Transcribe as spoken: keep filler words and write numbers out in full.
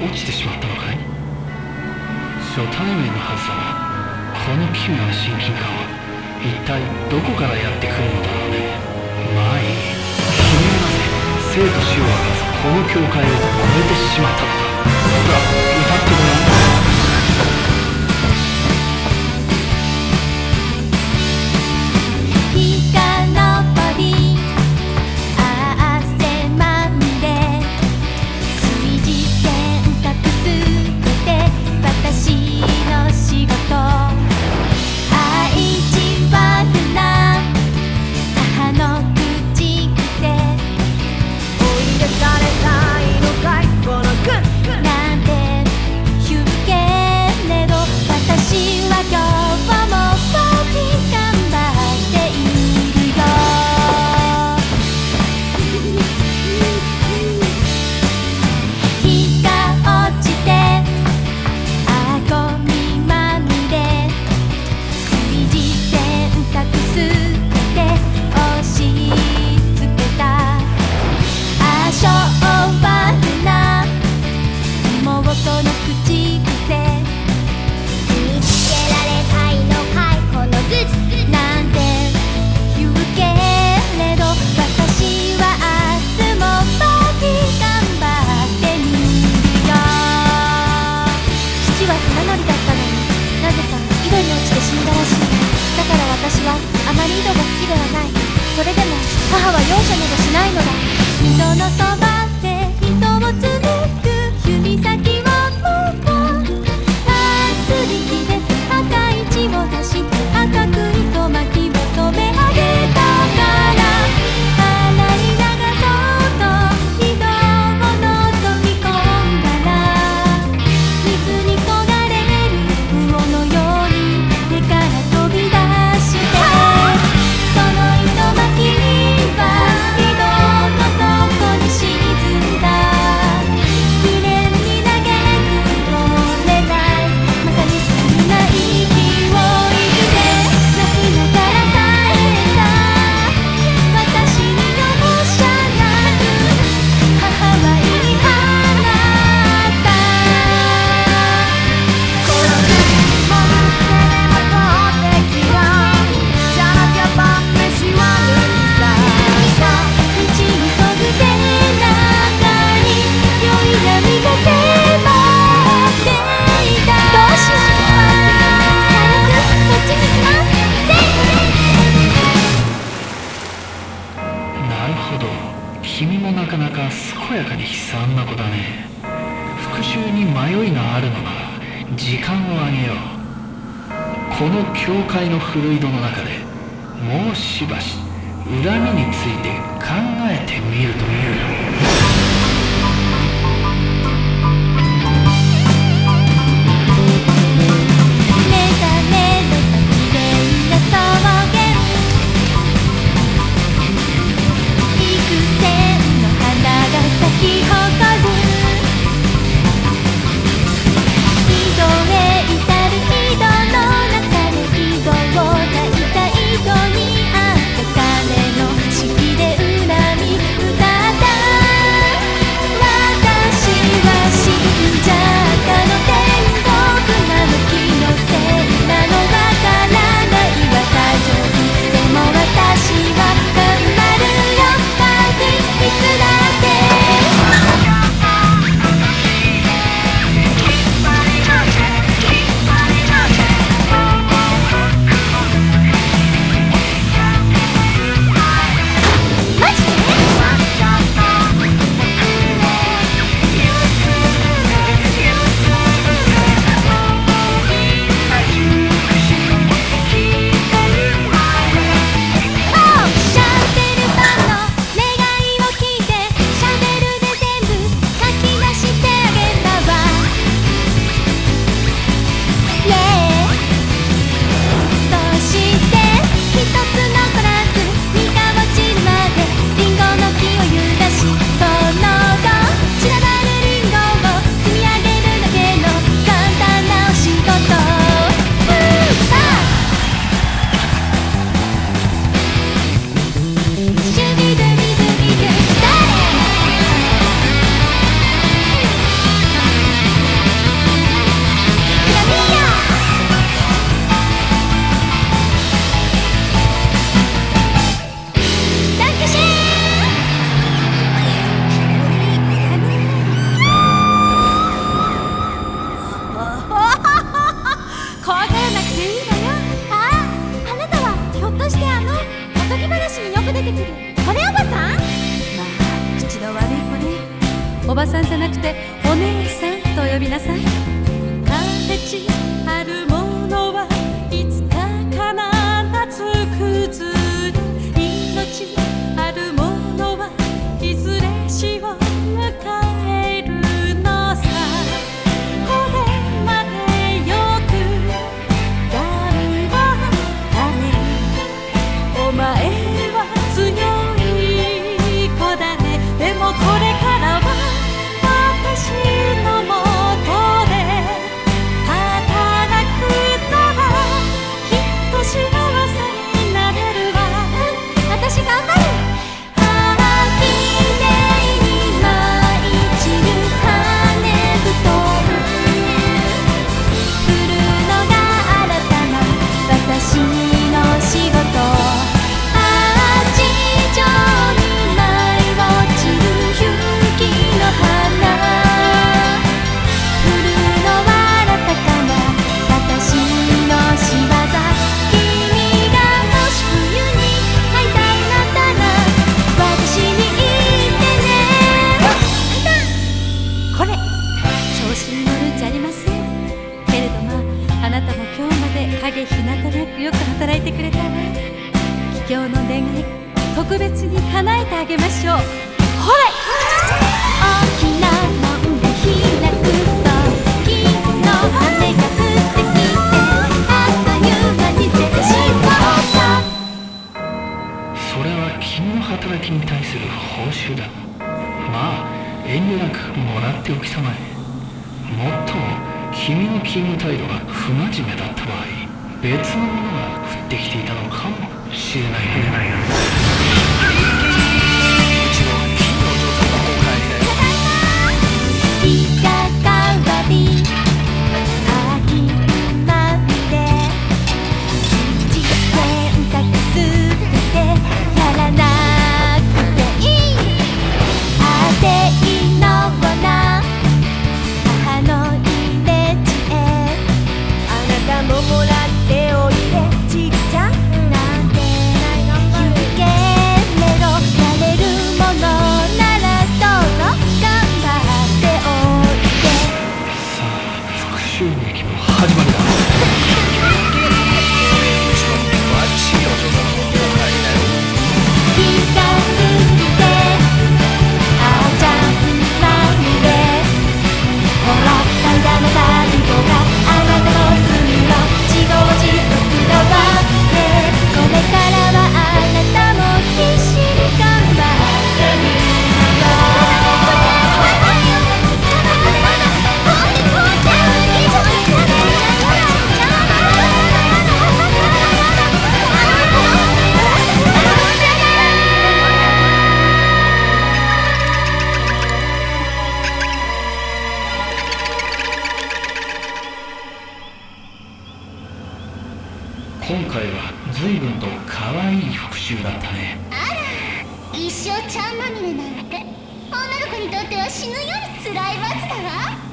落ちてしまったのかい？初対面のはずだが、この奇妙な親近感は一体どこからやってくるのだろうね。まあいい。君はなぜ生と死を表すこの境界を越えてしまったのか。さあ、歌ってごらん。 それでも母は容赦などしないのだ。人のそばで人を紡ぐ指先をもうあすりきで赤い血を出して赤く糸巻きを染め上げたから洗い流そうと人を覗き込んだら水に焦がれる魚のように手から飛び出してその糸巻きには井戸の底に沈んだ未練に嘆くよれないまさにそんな息を入れ泣きながら帰った私に容赦なく母は言い放ったこの国も手でまとってきたじゃなきゃ晩飯は無理ささ道にそぐ背中に良い波が迫っていたどうしよう最悪そっちに来ますなるほど、君もなかなか健やかで悲惨な子だね。復讐に迷いがあるのなら時間をあげよう。この教会の古井戸の中でもうしばし恨みについて考えてみるという。 目覚めれば綺麗な草原幾千の花が咲き誇る井戸へ至る井戸の中で井戸を抱いた井戸にあった彼の式で恨み歌ったてくる。これおばさん？まあ口の悪い子ね。おばさんじゃなくてお姉さんと呼びなさい。形あるものはいつか必ず崩れ、命あるものはいずれ死を迎えるのさ。これまでよく頑張ったね。お前は強い子だね。でもこれからは私のもとで働くのがきっと幸せになれるわ。私頑張る。ああきれいに舞い散る羽布団、降るのが新たな私の仕事。ああ地上に舞い落ちる雪の花、降るのは新たかな私の仕業。君がもし冬に会いたいのなら私に言ってね。これ調子に乗るんじゃありませんけれど、まああなたも今日まで影ひなたなくよく働いてくれたわ。桔梗の願い特別に叶えてあげましょう。ほれ大きな門が開くと金の羽が降ってきて、あっという間に全身を覆った。 それは君の働きに対する報酬だ。まあ遠慮なくもらっておきたまえ。もっとも君の勤務態度が不真面目だった場合、別のものが降ってきていたのかもしれないね。 日が変わり秋まで水洗濯すべてやらなくていい。あていのな母の入れ知恵、あなたももらっておいでちっちゃなんて湯気メロやれるものならどうぞ頑張っておいで。 さあ復讐劇の始まりだ。 気がすぎてあちゃんまみれ、ほら平らな旅とかあなたの罪の自業自得だわね。これからはあなたも必死に頑張ってみるよ。 今回は随分と可愛い復讐だったね。 あら、一生ちゃんまみれなんて女の子にとっては死ぬより辛い罰だわ。